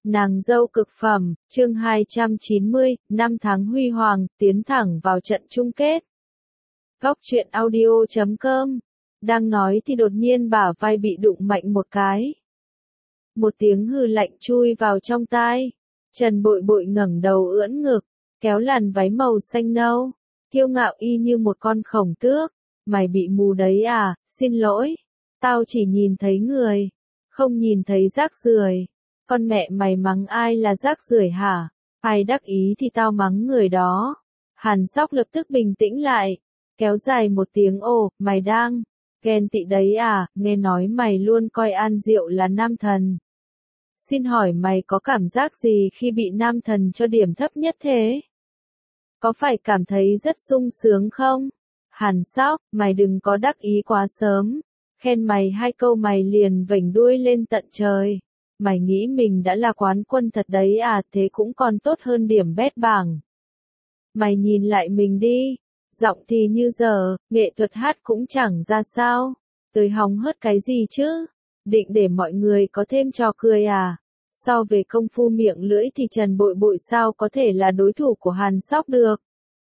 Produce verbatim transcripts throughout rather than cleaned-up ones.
Nàng dâu cực phẩm, chương hai trăm chín mươi, năm tháng huy hoàng, tiến thẳng vào trận chung kết. Góc truyện audio chấm com. Đang nói thì đột nhiên bả vai bị đụng mạnh một cái. Một tiếng hừ lạnh chui vào trong tai. Trần Bội Bội ngẩng đầu ưỡn ngực, kéo làn váy màu xanh nâu, kiêu ngạo y như một con khổng tước. Mày bị mù đấy à, xin lỗi. Tao chỉ nhìn thấy người, không nhìn thấy rác rưởi. Con mẹ mày mắng ai là rác rưởi hả? Ai đắc ý thì tao mắng người đó. Hàn Sóc lập tức bình tĩnh lại, kéo dài một tiếng ồ, mày đang ghen tị đấy à, nghe nói mày luôn coi An Diệu là nam thần. Xin hỏi mày có cảm giác gì khi bị nam thần cho điểm thấp nhất thế? Có phải cảm thấy rất sung sướng không? Hàn Sóc, mày đừng có đắc ý quá sớm. Khen mày hai câu mày liền vểnh đuôi lên tận trời. Mày nghĩ mình đã là quán quân thật đấy à, thế cũng còn tốt hơn điểm bét bảng. Mày nhìn lại mình đi, giọng thì như giờ, nghệ thuật hát cũng chẳng ra sao. Tới hóng hớt cái gì chứ? Định để mọi người có thêm trò cười à? So về công phu miệng lưỡi thì Trần Bội Bội sao có thể là đối thủ của Hàn Sóc được.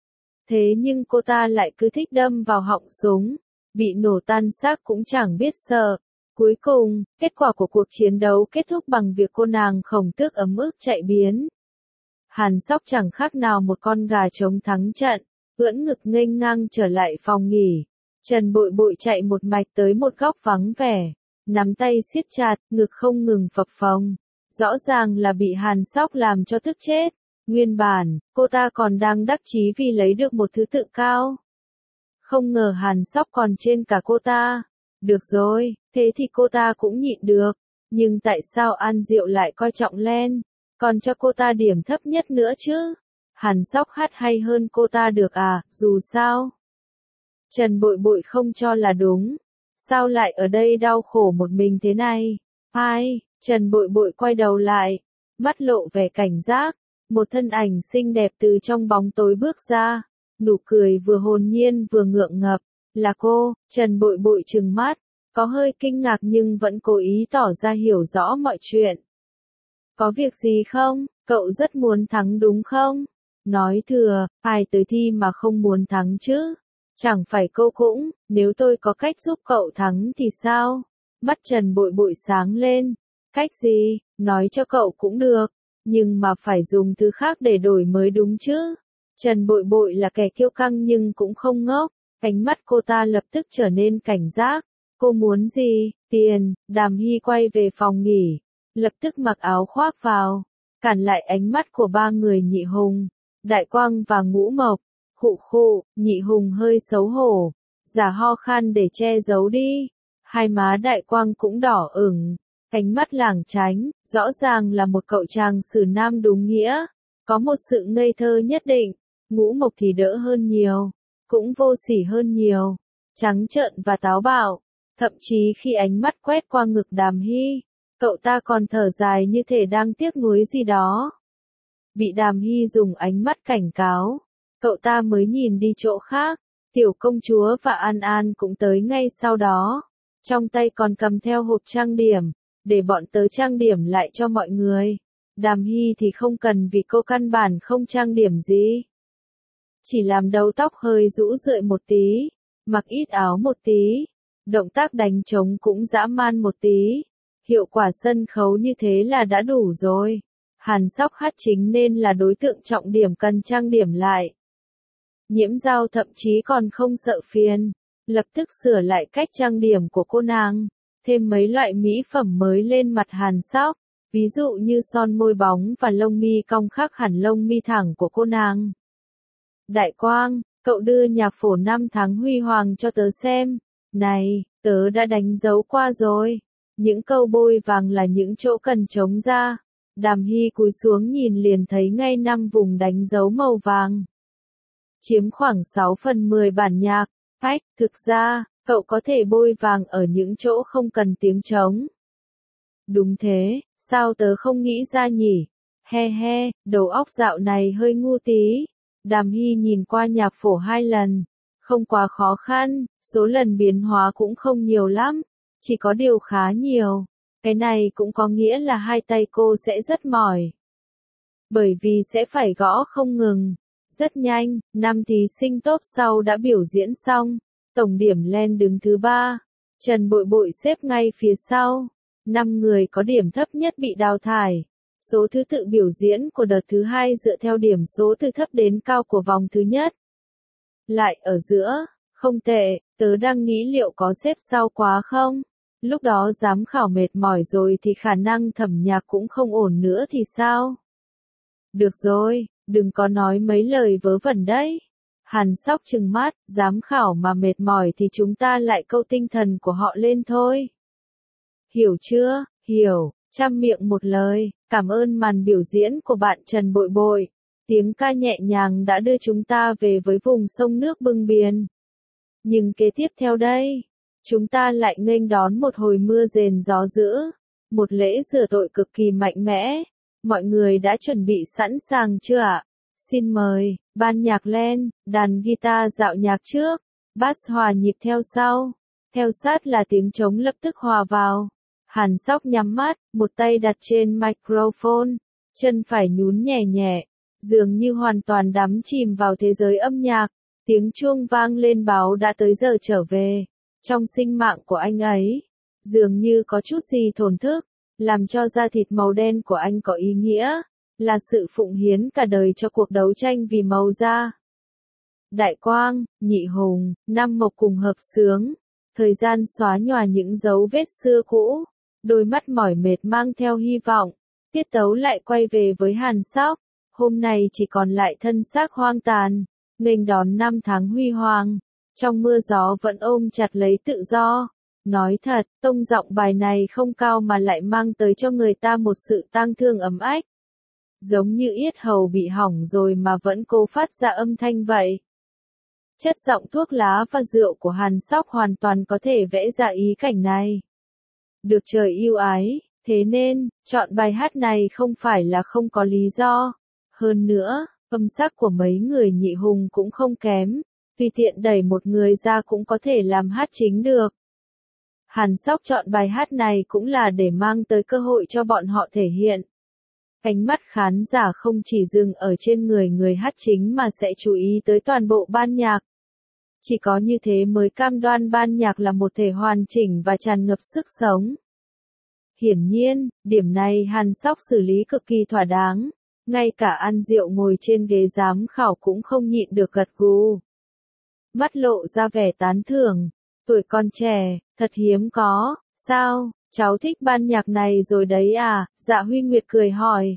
Thế nhưng cô ta lại cứ thích đâm vào họng súng, bị nổ tan xác cũng chẳng biết sợ. Cuối cùng, kết quả của cuộc chiến đấu kết thúc bằng việc cô nàng khổng tước ấm ức chạy biến. Hàn Sóc chẳng khác nào một con gà trống thắng trận, ưỡn ngực nghênh ngang trở lại phòng nghỉ. Trần Bội Bội chạy một mạch tới một góc vắng vẻ, nắm tay siết chặt, ngực không ngừng phập phồng. Rõ ràng là bị Hàn Sóc làm cho tức chết. Nguyên bản, cô ta còn đang đắc chí vì lấy được một thứ tự cao. Không ngờ Hàn Sóc còn trên cả cô ta. Được rồi, thế thì cô ta cũng nhịn được. Nhưng tại sao An Diệu lại coi trọng Len, còn cho cô ta điểm thấp nhất nữa chứ? Hàn Sóc hát hay hơn cô ta được à, dù sao. Trần Bội Bội không cho là đúng. Sao lại ở đây đau khổ một mình thế này? Ai? Trần Bội Bội quay đầu lại, mắt lộ vẻ cảnh giác. Một thân ảnh xinh đẹp từ trong bóng tối bước ra, nụ cười vừa hồn nhiên vừa ngượng ngập. Là cô. Trần Bội Bội trừng mắt, có hơi kinh ngạc nhưng vẫn cố ý tỏ ra hiểu rõ mọi chuyện. Có việc gì không? Cậu rất muốn thắng đúng không? Nói thừa, ai tới thi mà không muốn thắng chứ? Chẳng phải cô cũng, nếu tôi có cách giúp cậu thắng thì sao? Mắt Trần Bội Bội sáng lên. Cách gì? Nói cho cậu cũng được, nhưng mà phải dùng thứ khác để đổi mới đúng chứ? Trần Bội Bội là kẻ kiêu căng nhưng cũng không ngốc. Ánh mắt cô ta lập tức trở nên cảnh giác. Cô muốn gì? Tiền. Đàm Hy quay về phòng nghỉ, lập tức mặc áo khoác vào, cản lại ánh mắt của ba người Nhị Hùng, Đại Quang và Ngũ Mộc. Khụ khụ, Nhị Hùng hơi xấu hổ, giả ho khan để che giấu đi. Hai má Đại Quang cũng đỏ ửng, ánh mắt lảng tránh, rõ ràng là một cậu chàng xử nam đúng nghĩa, có một sự ngây thơ nhất định. Ngũ Mộc thì đỡ hơn nhiều, cũng vô sỉ hơn nhiều, trắng trợn và táo bạo. Thậm chí khi ánh mắt quét qua ngực Đàm Hy, cậu ta còn thở dài như thể đang tiếc nuối gì đó. Bị Đàm Hy dùng ánh mắt cảnh cáo, cậu ta mới nhìn đi chỗ khác. Tiểu công chúa và An An cũng tới ngay sau đó, trong tay còn cầm theo hộp trang điểm, để bọn tớ trang điểm lại cho mọi người. Đàm Hy thì không cần vì cô căn bản không trang điểm gì. Chỉ làm đầu tóc hơi rũ rượi một tí, mặc ít áo một tí, động tác đánh trống cũng dã man một tí. Hiệu quả sân khấu như thế là đã đủ rồi. Hàn Sóc hát chính nên là đối tượng trọng điểm cần trang điểm lại. Nhiễm Giao thậm chí còn không sợ phiền, lập tức sửa lại cách trang điểm của cô nàng, thêm mấy loại mỹ phẩm mới lên mặt Hàn Sóc, ví dụ như son môi bóng và lông mi cong khác hẳn lông mi thẳng của cô nàng. Đại Quang, cậu đưa nhạc phổ năm tháng huy hoàng cho tớ xem. Này, tớ đã đánh dấu qua rồi. Những câu bôi vàng là những chỗ cần trống ra. Đàm Hy cúi xuống nhìn liền thấy ngay năm vùng đánh dấu màu vàng, chiếm khoảng sáu phần mười bản nhạc. Ách, thực ra, cậu có thể bôi vàng ở những chỗ không cần tiếng trống. Đúng thế, sao tớ không nghĩ ra nhỉ? He he, đầu óc dạo này hơi ngu tí. Đàm Hy nhìn qua nhạc phổ hai lần, không quá khó khăn, số lần biến hóa cũng không nhiều lắm, chỉ có điều khá nhiều. Cái này cũng có nghĩa là hai tay cô sẽ rất mỏi. Bởi vì sẽ phải gõ không ngừng. Rất nhanh, năm thí sinh top sau đã biểu diễn xong. Tổng điểm lên đứng thứ ba. Trần Bội Bội xếp ngay phía sau. Năm người có điểm thấp nhất bị đào thải. Số thứ tự biểu diễn của đợt thứ hai dựa theo điểm số từ thấp đến cao của vòng thứ nhất. Lại ở giữa, không tệ, tớ đang nghĩ liệu có xếp sau quá không? Lúc đó giám khảo mệt mỏi rồi thì khả năng thẩm nhạc cũng không ổn nữa thì sao? Được rồi, đừng có nói mấy lời vớ vẩn đấy. Hàn Sóc trừng mắt, giám khảo mà mệt mỏi thì chúng ta lại câu tinh thần của họ lên thôi. Hiểu chưa? Hiểu, trăm miệng một lời, cảm ơn màn biểu diễn của bạn Trần Bội Bội. Tiếng ca nhẹ nhàng đã đưa chúng ta về với vùng sông nước bưng biển. Nhưng kế tiếp theo đây, chúng ta lại nghênh đón một hồi mưa rền gió dữ, một lễ rửa tội cực kỳ mạnh mẽ. Mọi người đã chuẩn bị sẵn sàng chưa ạ? Xin mời, ban nhạc lên, đàn guitar dạo nhạc trước, bass hòa nhịp theo sau, theo sát là tiếng trống lập tức hòa vào. Hàn Sóc nhắm mắt, một tay đặt trên microphone, chân phải nhún nhẹ nhẹ, dường như hoàn toàn đắm chìm vào thế giới âm nhạc. Tiếng chuông vang lên báo đã tới giờ trở về. Trong sinh mạng của anh ấy, dường như có chút gì thổn thức, làm cho da thịt màu đen của anh có ý nghĩa, là sự phụng hiến cả đời cho cuộc đấu tranh vì màu da. Đại Quang, Nhị Hùng, Nam Mộc cùng hợp xướng, thời gian xóa nhòa những dấu vết xưa cũ, đôi mắt mỏi mệt mang theo hy vọng, tiết tấu lại quay về với Hàn Sóc, hôm nay chỉ còn lại thân xác hoang tàn, nghênh đón năm tháng huy hoàng, trong mưa gió vẫn ôm chặt lấy tự do. Nói thật, tông giọng bài này không cao mà lại mang tới cho người ta một sự tang thương ấm ách. Giống như yết hầu bị hỏng rồi mà vẫn cố phát ra âm thanh vậy. Chất giọng thuốc lá và rượu của Hàn Sóc hoàn toàn có thể vẽ ra ý cảnh này. Được trời yêu ái, thế nên, chọn bài hát này không phải là không có lý do. Hơn nữa, âm sắc của mấy người Nhị Hùng cũng không kém, tùy tiện đẩy một người ra cũng có thể làm hát chính được. Hàn Sóc chọn bài hát này cũng là để mang tới cơ hội cho bọn họ thể hiện. Ánh mắt khán giả không chỉ dừng ở trên người người hát chính mà sẽ chú ý tới toàn bộ ban nhạc. Chỉ có như thế mới cam đoan ban nhạc là một thể hoàn chỉnh và tràn ngập sức sống. Hiển nhiên, điểm này Hàn Sóc xử lý cực kỳ thỏa đáng. Ngay cả An Diệu ngồi trên ghế giám khảo cũng không nhịn được gật gù. Mắt lộ ra vẻ tán thưởng. Tuổi còn trẻ, thật hiếm có, sao, cháu thích ban nhạc này rồi đấy à, Dạ Huy Nguyệt cười hỏi.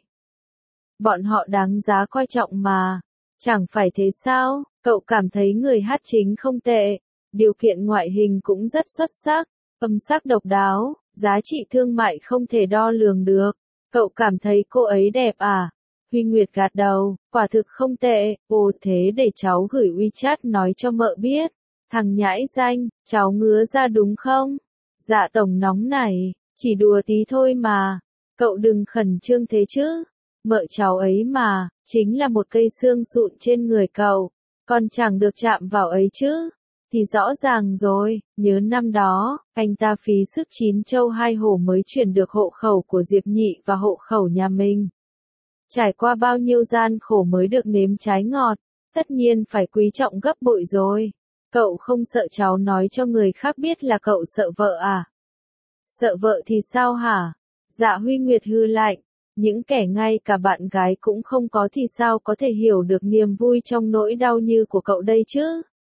Bọn họ đáng giá coi trọng mà, chẳng phải thế sao, cậu cảm thấy người hát chính không tệ, điều kiện ngoại hình cũng rất xuất sắc, âm sắc độc đáo, giá trị thương mại không thể đo lường được, cậu cảm thấy cô ấy đẹp à? Huy Nguyệt gật đầu, quả thực không tệ, ồ thế để cháu gửi WeChat nói cho mợ biết. Thằng nhãi danh, cháu ngứa ra đúng không? Dạ tổng nóng này, chỉ đùa tí thôi mà. Cậu đừng khẩn trương thế chứ. Mợ cháu ấy mà, chính là một cây xương sụn trên người cậu. Còn chẳng được chạm vào ấy chứ. Thì rõ ràng rồi, nhớ năm đó, anh ta phí sức chín châu hai hổ mới chuyển được hộ khẩu của Diệp Nhị và hộ khẩu nhà mình. Trải qua bao nhiêu gian khổ mới được nếm trái ngọt, tất nhiên phải quý trọng gấp bội rồi. Cậu không sợ cháu nói cho người khác biết là cậu sợ vợ à? Sợ vợ thì sao hả? Dạ Huy Nguyệt hư lạnh, những kẻ ngay cả bạn gái cũng không có thì sao có thể hiểu được niềm vui trong nỗi đau như của cậu đây chứ?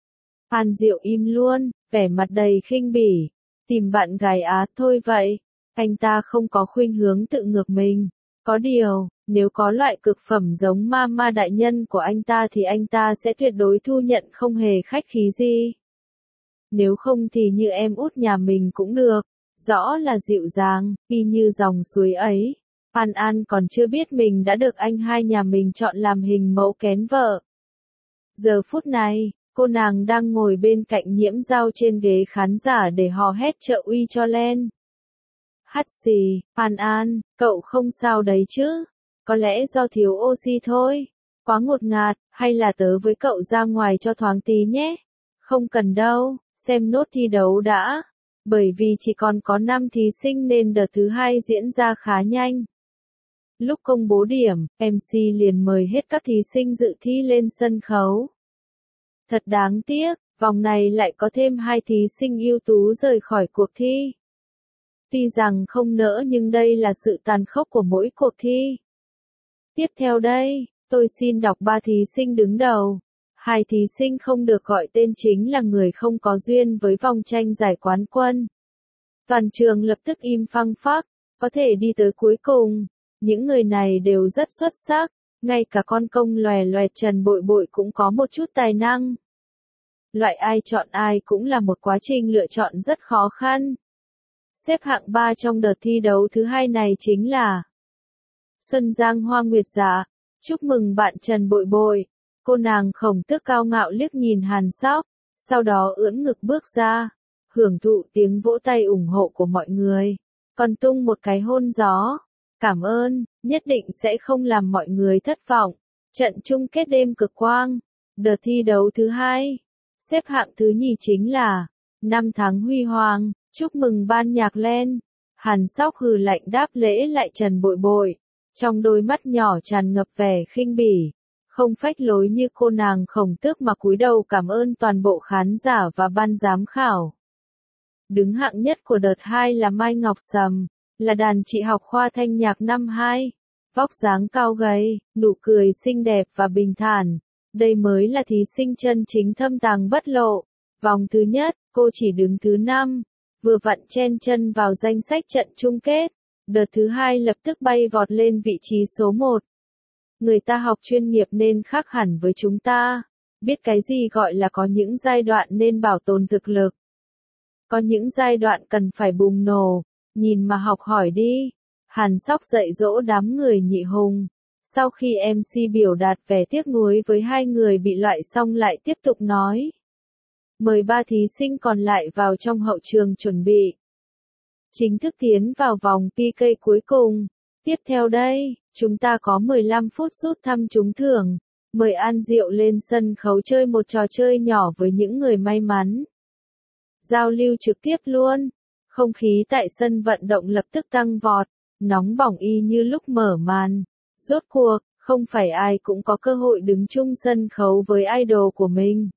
An Diệu im luôn, vẻ mặt đầy khinh bỉ, tìm bạn gái á thôi vậy, anh ta không có khuynh hướng tự ngược mình. Có điều, nếu có loại cực phẩm giống ma ma đại nhân của anh ta thì anh ta sẽ tuyệt đối thu nhận không hề khách khí gì. Nếu không thì như em út nhà mình cũng được, rõ là dịu dàng, y như dòng suối ấy. An An còn chưa biết mình đã được anh hai nhà mình chọn làm hình mẫu kén vợ. Giờ phút này, cô nàng đang ngồi bên cạnh Nhiễm Giao trên ghế khán giả để hò hét trợ uy cho Len. Hắt xì, An An, cậu không sao đấy chứ? Có lẽ do thiếu oxy thôi. Quá ngột ngạt, hay là tớ với cậu ra ngoài cho thoáng tí nhé? Không cần đâu, xem nốt thi đấu đã. Bởi vì chỉ còn có năm thí sinh nên đợt thứ hai diễn ra khá nhanh. Lúc công bố điểm, em xê liền mời hết các thí sinh dự thi lên sân khấu. Thật đáng tiếc, vòng này lại có thêm hai thí sinh ưu tú rời khỏi cuộc thi. Tuy rằng không nỡ nhưng đây là sự tàn khốc của mỗi cuộc thi. Tiếp theo đây, tôi xin đọc ba thí sinh đứng đầu. Hai thí sinh không được gọi tên chính là người không có duyên với vòng tranh giải quán quân. Toàn trường lập tức im phăng phắc, có thể đi tới cuối cùng. Những người này đều rất xuất sắc, ngay cả con công lòe loẹt Trần Bội Bội cũng có một chút tài năng. Loại ai chọn ai cũng là một quá trình lựa chọn rất khó khăn. Xếp hạng ba trong đợt thi đấu thứ hai này chính là Xuân Giang Hoa Nguyệt Dạ. Chúc mừng bạn Trần Bội Bội. Cô nàng khổng tước cao ngạo liếc nhìn Hàn Sóc, sau đó ưỡn ngực bước ra, hưởng thụ tiếng vỗ tay ủng hộ của mọi người, còn tung một cái hôn gió. Cảm ơn, nhất định sẽ không làm mọi người thất vọng. Trận chung kết đêm cực quang. Đợt thi đấu thứ hai. Xếp hạng thứ nhì chính là Năm tháng huy hoàng. Chúc mừng ban nhạc Len. Hàn Sóc hừ lạnh đáp lễ lại Trần Bội Bội. Trong đôi mắt nhỏ tràn ngập vẻ khinh bỉ. Không phách lối như cô nàng khổng tước mà cúi đầu cảm ơn toàn bộ khán giả và ban giám khảo. Đứng hạng nhất của đợt hai là Mai Ngọc Sầm. Là đàn chị học khoa thanh nhạc năm hai, vóc dáng cao gầy, nụ cười xinh đẹp và bình thản. Đây mới là thí sinh chân chính thâm tàng bất lộ. Vòng thứ nhất, cô chỉ đứng thứ năm, vừa vặn chen chân vào danh sách trận chung kết. Đợt thứ hai lập tức bay vọt lên vị trí số một. Người ta học chuyên nghiệp nên khác hẳn với chúng ta. Biết cái gì gọi là có những giai đoạn nên bảo tồn thực lực. Có những giai đoạn cần phải bùng nổ. Nhìn mà học hỏi đi. Hàn Sóc dạy dỗ đám người Nhị Hùng. Sau khi em xê biểu đạt vẻ tiếc nuối với hai người bị loại xong lại tiếp tục nói. Mời ba thí sinh còn lại vào trong hậu trường chuẩn bị. Chính thức tiến vào vòng pê ca cuối cùng. Tiếp theo đây, chúng ta có mười lăm phút rút thăm trúng thưởng. Mời An Diệu lên sân khấu chơi một trò chơi nhỏ với những người may mắn. Giao lưu trực tiếp luôn. Không khí tại sân vận động lập tức tăng vọt, nóng bỏng y như lúc mở màn. Rốt cuộc, không phải ai cũng có cơ hội đứng chung sân khấu với idol của mình.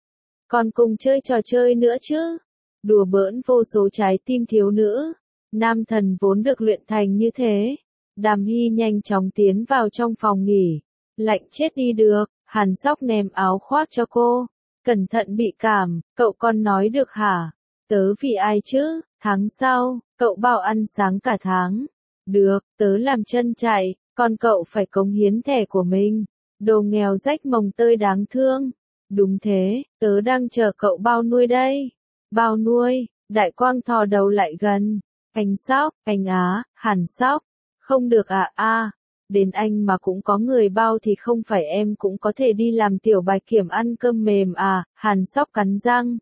Còn cùng chơi trò chơi nữa chứ. Đùa bỡn vô số trái tim thiếu nữ. Nam thần vốn được luyện thành như thế. Đàm Hy nhanh chóng tiến vào trong phòng nghỉ. Lạnh chết đi được, Hàn Sóc ném áo khoác cho cô. Cẩn thận bị cảm, cậu con nói được hả? Tớ vì ai chứ? Tháng sau, cậu bảo ăn sáng cả tháng. Được, tớ làm chân chạy, còn cậu phải cống hiến thẻ của mình. Đồ nghèo rách mồng tơi đáng thương. Đúng thế, tớ đang chờ cậu bao nuôi đây. Bao nuôi, Đại Quang thò đầu lại gần. Anh Sóc, anh Á, Hàn Sóc. Không được à a, đến anh mà cũng có người bao thì không phải em cũng có thể đi làm tiểu bạch kiểm ăn cơm mềm à, Hàn Sóc cắn răng.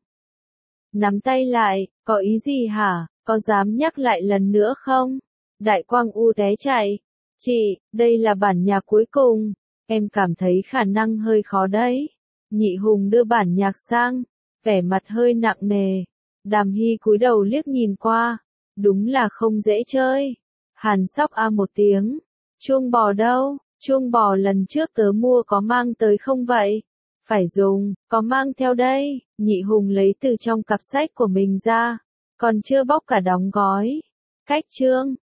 Nắm tay lại, có ý gì hả, có dám nhắc lại lần nữa không? Đại Quang u té chạy. Chị, đây là bản nhạc cuối cùng, em cảm thấy khả năng hơi khó đấy. Nhị Hùng đưa bản nhạc sang, vẻ mặt hơi nặng nề. Đàm Hy cúi đầu liếc nhìn qua, đúng là không dễ chơi. Hàn Sóc a một tiếng, chuông bò đâu, chuông bò lần trước tớ mua có mang tới không vậy? Phải dùng, có mang theo đây. Nhị Hùng lấy từ trong cặp sách của mình ra, còn chưa bóc cả đóng gói. Cách chương